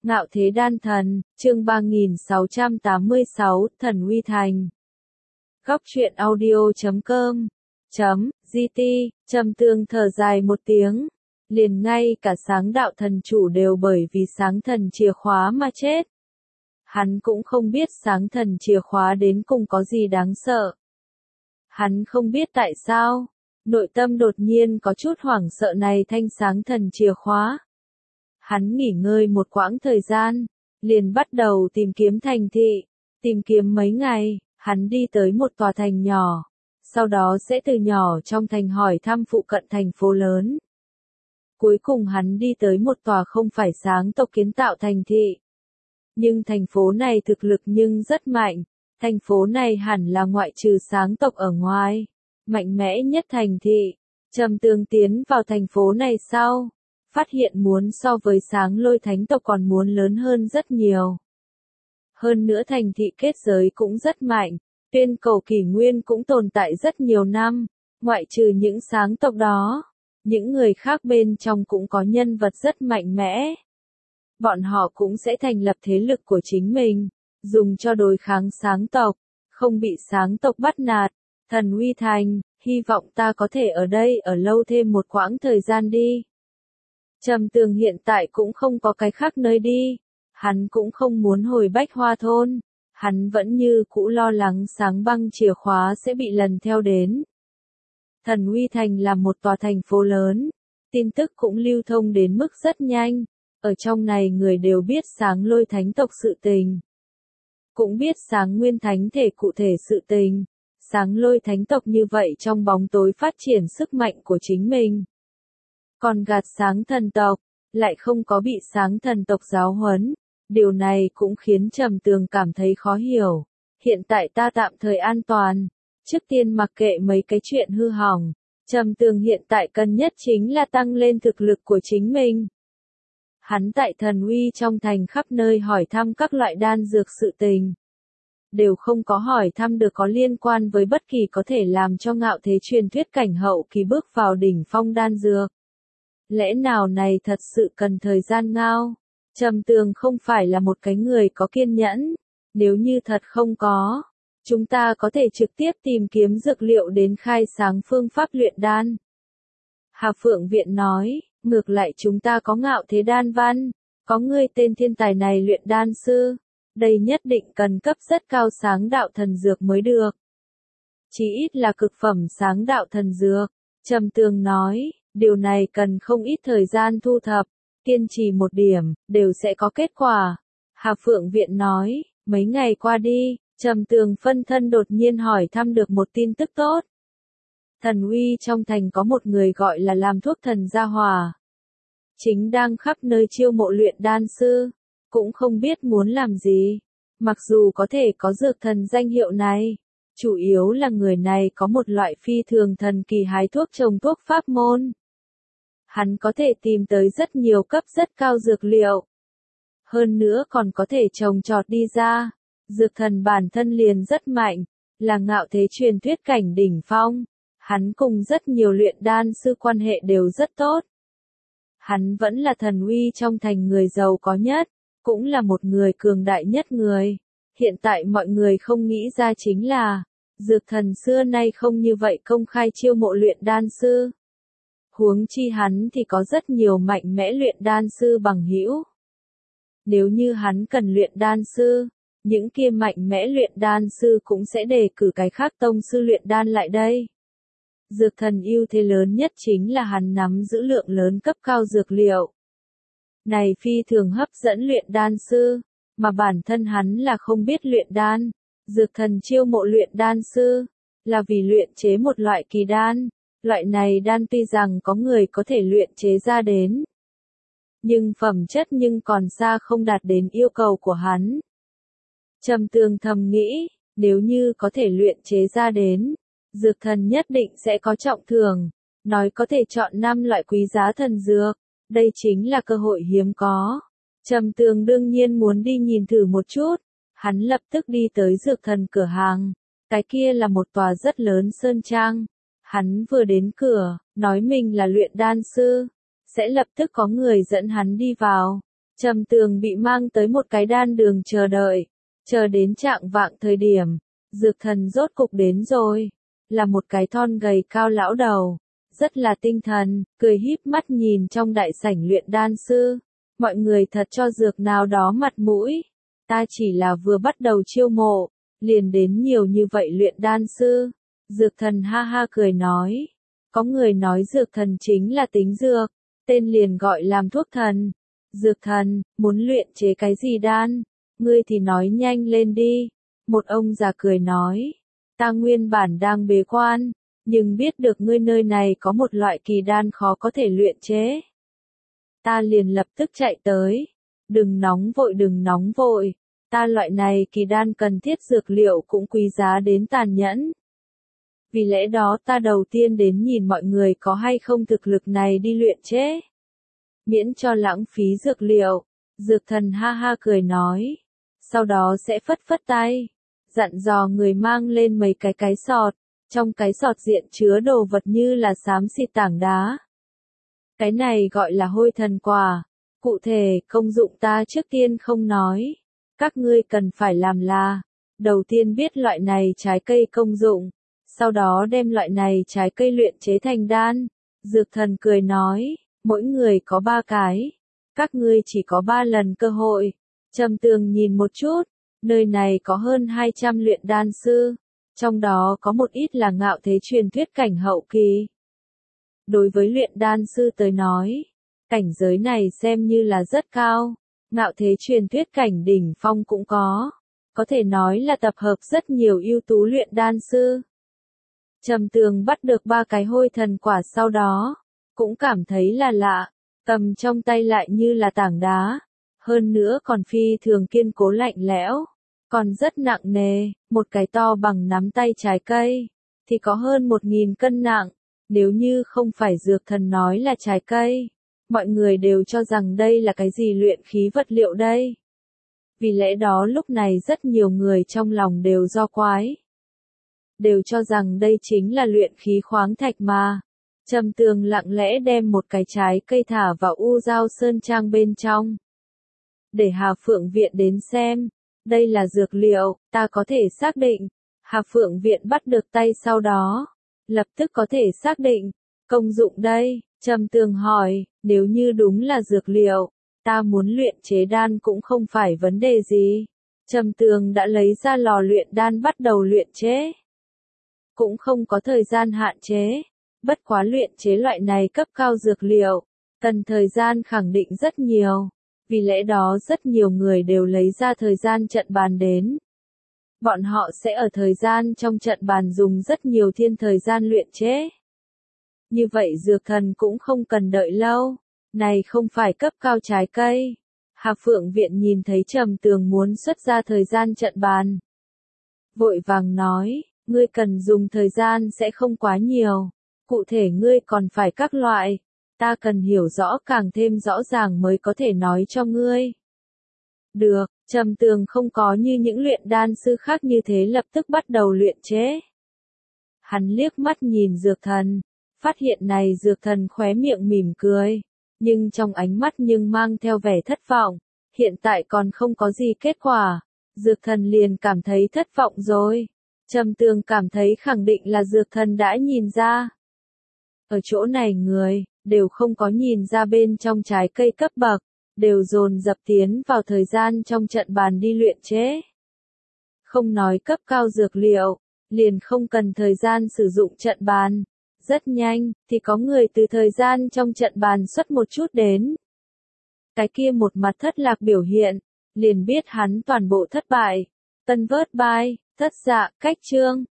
Ngạo Thế Đan Thần, chương 3686, Thần Uy Thành. Góc truyện audio.com .gt, Trầm Tương thở dài một tiếng. Liền ngay cả Sáng Đạo Thần Chủ đều bởi vì Sáng Thần chìa khóa mà chết. Hắn cũng không biết Sáng Thần chìa khóa đến cùng có gì đáng sợ. Hắn không biết tại sao, nội tâm đột nhiên có chút hoảng sợ này thanh Sáng Thần chìa khóa. Hắn nghỉ ngơi một quãng thời gian, liền bắt đầu tìm kiếm thành thị, tìm kiếm mấy ngày, hắn đi tới một tòa thành nhỏ, sau đó sẽ từ nhỏ trong thành hỏi thăm phụ cận thành phố lớn. Cuối cùng hắn đi tới một tòa không phải Sáng tộc kiến tạo thành thị. Nhưng thành phố này thực lực nhưng rất mạnh, thành phố này hẳn là ngoại trừ Sáng tộc ở ngoài, mạnh mẽ nhất thành thị. Trầm Tương tiến vào thành phố này sau, phát hiện muốn so với Sáng Lôi Thánh tộc còn muốn lớn hơn rất nhiều. Hơn nữa thành thị kết giới cũng rất mạnh, Tuyên Cầu kỷ nguyên cũng tồn tại rất nhiều năm, ngoại trừ những Sáng tộc đó, những người khác bên trong cũng có nhân vật rất mạnh mẽ. Bọn họ cũng sẽ thành lập thế lực của chính mình, dùng cho đối kháng Sáng tộc, không bị Sáng tộc bắt nạt. Thần Uy Thành, hy vọng ta có thể ở đây ở lâu thêm một quãng thời gian đi. Trầm Tương hiện tại cũng không có cái khác nơi đi, hắn cũng không muốn hồi Bách Hoa Thôn, hắn vẫn như cũ lo lắng Sáng Băng chìa khóa sẽ bị lần theo đến. Thần Uy Thành là một tòa thành phố lớn, tin tức cũng lưu thông đến mức rất nhanh, ở trong này người đều biết Sáng Lôi Thánh tộc sự tình. Cũng biết Sáng Nguyên Thánh thể cụ thể sự tình, Sáng Lôi Thánh tộc như vậy trong bóng tối phát triển sức mạnh của chính mình. Còn gạt Sáng Thần tộc, lại không có bị Sáng Thần tộc giáo huấn, điều này cũng khiến Trầm Tương cảm thấy khó hiểu. Hiện tại ta tạm thời an toàn, trước tiên mặc kệ mấy cái chuyện hư hỏng, Trầm Tương hiện tại cần nhất chính là tăng lên thực lực của chính mình. Hắn tại Thần Uy trong thành khắp nơi hỏi thăm các loại đan dược sự tình. Đều không có hỏi thăm được có liên quan với bất kỳ có thể làm cho Ngạo Thế truyền thuyết cảnh hậu kỳ bước vào đỉnh phong đan dược. Lẽ nào này thật sự cần thời gian ngao? Trầm Tương không phải là một cái người có kiên nhẫn. Nếu như thật không có, chúng ta có thể trực tiếp tìm kiếm dược liệu đến khai sáng phương pháp luyện đan. Hà Phượng Viện nói, ngược lại chúng ta có Ngạo Thế đan văn, có người tên thiên tài này luyện đan sư. Đây nhất định cần cấp rất cao sáng đạo thần dược mới được. Chỉ ít là cực phẩm sáng đạo thần dược. Trầm Tương nói, điều này cần không ít thời gian thu thập, kiên trì một điểm, đều sẽ có kết quả. Hà Phượng Viện nói, mấy ngày qua đi, Trầm Tương phân thân đột nhiên hỏi thăm được một tin tức tốt. Thần Uy trong thành có một người gọi là làm thuốc thần Gia Hòa. Chính đang khắp nơi chiêu mộ luyện đan sư, cũng không biết muốn làm gì. Mặc dù có thể có dược thần danh hiệu này, chủ yếu là người này có một loại phi thường thần kỳ hái thuốc trồng thuốc pháp môn. Hắn có thể tìm tới rất nhiều cấp rất cao dược liệu. Hơn nữa còn có thể trồng trọt đi ra. Dược thần bản thân liền rất mạnh, là Ngạo Thế truyền thuyết cảnh đỉnh phong. Hắn cùng rất nhiều luyện đan sư quan hệ đều rất tốt. Hắn vẫn là Thần Uy trong thành người giàu có nhất, cũng là một người cường đại nhất người. Hiện tại mọi người không nghĩ ra chính là, dược thần xưa nay không như vậy công khai chiêu mộ luyện đan sư. Huống chi hắn thì có rất nhiều mạnh mẽ luyện đan sư bằng hữu. Nếu như hắn cần luyện đan sư, những kia mạnh mẽ luyện đan sư cũng sẽ đề cử cái khác tông sư luyện đan lại đây. Dược thần ưu thế lớn nhất chính là hắn nắm giữ lượng lớn cấp cao dược liệu. Này phi thường hấp dẫn luyện đan sư, mà bản thân hắn là không biết luyện đan. Dược thần chiêu mộ luyện đan sư, là vì luyện chế một loại kỳ đan. Loại này đan tuy rằng có người có thể luyện chế ra đến, nhưng phẩm chất nhưng còn xa không đạt đến yêu cầu của hắn. Trầm Tương thầm nghĩ, nếu như có thể luyện chế ra đến, dược thần nhất định sẽ có trọng thưởng, nói có thể chọn 5 loại quý giá thần dược, đây chính là cơ hội hiếm có. Trầm Tương đương nhiên muốn đi nhìn thử một chút, hắn lập tức đi tới dược thần cửa hàng, cái kia là một tòa rất lớn sơn trang. Hắn vừa đến cửa, nói mình là luyện đan sư, sẽ lập tức có người dẫn hắn đi vào. Trầm Tường bị mang tới một cái đan đường chờ đợi, chờ đến trạng vạng thời điểm, Dược Thần rốt cục đến rồi, là một cái thon gầy cao lão đầu, rất là tinh thần, cười híp mắt nhìn trong đại sảnh luyện đan sư, mọi người thật cho Dược nào đó mặt mũi, ta chỉ là vừa bắt đầu chiêu mộ, liền đến nhiều như vậy luyện đan sư. Dược Thần ha ha cười nói, có người nói Dược Thần chính là tính dược, tên liền gọi làm thuốc thần. Dược Thần, muốn luyện chế cái gì đan? Ngươi thì nói nhanh lên đi. Một ông già cười nói, ta nguyên bản đang bế quan, nhưng biết được ngươi nơi này có một loại kỳ đan khó có thể luyện chế. Ta liền lập tức chạy tới. Đừng nóng vội. Ta loại này kỳ đan cần thiết dược liệu cũng quý giá đến tàn nhẫn. Vì lẽ đó ta đầu tiên đến nhìn mọi người có hay không thực lực này đi luyện chế. Miễn cho lãng phí dược liệu. Dược Thần ha ha cười nói. Sau đó sẽ phất phất tay. Dặn dò người mang lên mấy cái sọt. Trong cái sọt diện chứa đồ vật như là xám xịt tảng đá. Cái này gọi là hôi thần quả. Cụ thể, công dụng ta trước tiên không nói. Các ngươi cần phải làm là, đầu tiên biết loại này trái cây công dụng, sau đó đem loại này trái cây luyện chế thành đan. Dược Thần cười nói, mỗi người có 3 cái, các ngươi chỉ có 3 lần cơ hội. Trầm Tường nhìn một chút, nơi này có hơn 200 luyện đan sư, trong đó có một ít là ngạo thế truyền thuyết cảnh hậu kỳ. Đối với luyện đan sư tới nói, cảnh giới này xem như là rất cao, ngạo thế truyền thuyết cảnh đỉnh phong cũng có thể nói là tập hợp rất nhiều ưu tú luyện đan sư. Trầm Tường bắt được 3 cái hôi thần quả sau đó, cũng cảm thấy là lạ, cầm trong tay lại như là tảng đá, hơn nữa còn phi thường kiên cố lạnh lẽo, còn rất nặng nề, một cái to bằng nắm tay trái cây, thì có hơn 1000 cân nặng, nếu như không phải Dược Thần nói là trái cây, mọi người đều cho rằng đây là cái gì luyện khí vật liệu đây. Vì lẽ đó lúc này rất nhiều người trong lòng đều do quái. Đều cho rằng đây chính là luyện khí khoáng thạch mà. Trầm Tường lặng lẽ đem một cái trái cây thả vào U Giao Sơn Trang bên trong. Để Hà Phượng Viện đến xem. Đây là dược liệu, ta có thể xác định. Hà Phượng Viện bắt được tay sau đó. Lập tức có thể xác định. Công dụng đây, Trầm Tường hỏi, nếu như đúng là dược liệu, ta muốn luyện chế đan cũng không phải vấn đề gì. Trầm Tường đã lấy ra lò luyện đan bắt đầu luyện chế. Cũng không có thời gian hạn chế. Bất quá luyện chế loại này cấp cao dược liệu, cần thời gian khẳng định rất nhiều. Vì lẽ đó rất nhiều người đều lấy ra thời gian trận bàn đến. Bọn họ sẽ ở thời gian trong trận bàn dùng rất nhiều thiên thời gian luyện chế. Như vậy Dược Thần cũng không cần đợi lâu. Này không phải cấp cao trái cây. Hà Phượng Viện nhìn thấy Trầm Tường muốn xuất ra thời gian trận bàn. Vội vàng nói, ngươi cần dùng thời gian sẽ không quá nhiều. Cụ thể ngươi còn phải các loại. Ta cần hiểu rõ càng thêm rõ ràng mới có thể nói cho ngươi. Được, Trầm Tường không có như những luyện đan sư khác như thế lập tức bắt đầu luyện chế. Hắn liếc mắt nhìn Dược Thần, phát hiện này Dược Thần khóe miệng mỉm cười, nhưng trong ánh mắt nhưng mang theo vẻ thất vọng, hiện tại còn không có gì kết quả, Dược Thần liền cảm thấy thất vọng rồi. Trầm Tường cảm thấy khẳng định là Dược Thần đã nhìn ra. Ở chỗ này người, đều không có nhìn ra bên trong trái cây cấp bậc, đều dồn dập tiến vào thời gian trong trận bàn đi luyện chế. Không nói cấp cao dược liệu, liền không cần thời gian sử dụng trận bàn. Rất nhanh, thì có người từ thời gian trong trận bàn xuất một chút đến. Cái kia một mặt thất lạc biểu hiện, liền biết hắn toàn bộ thất bại. Tân vớt bài, thất dạ, cách chương.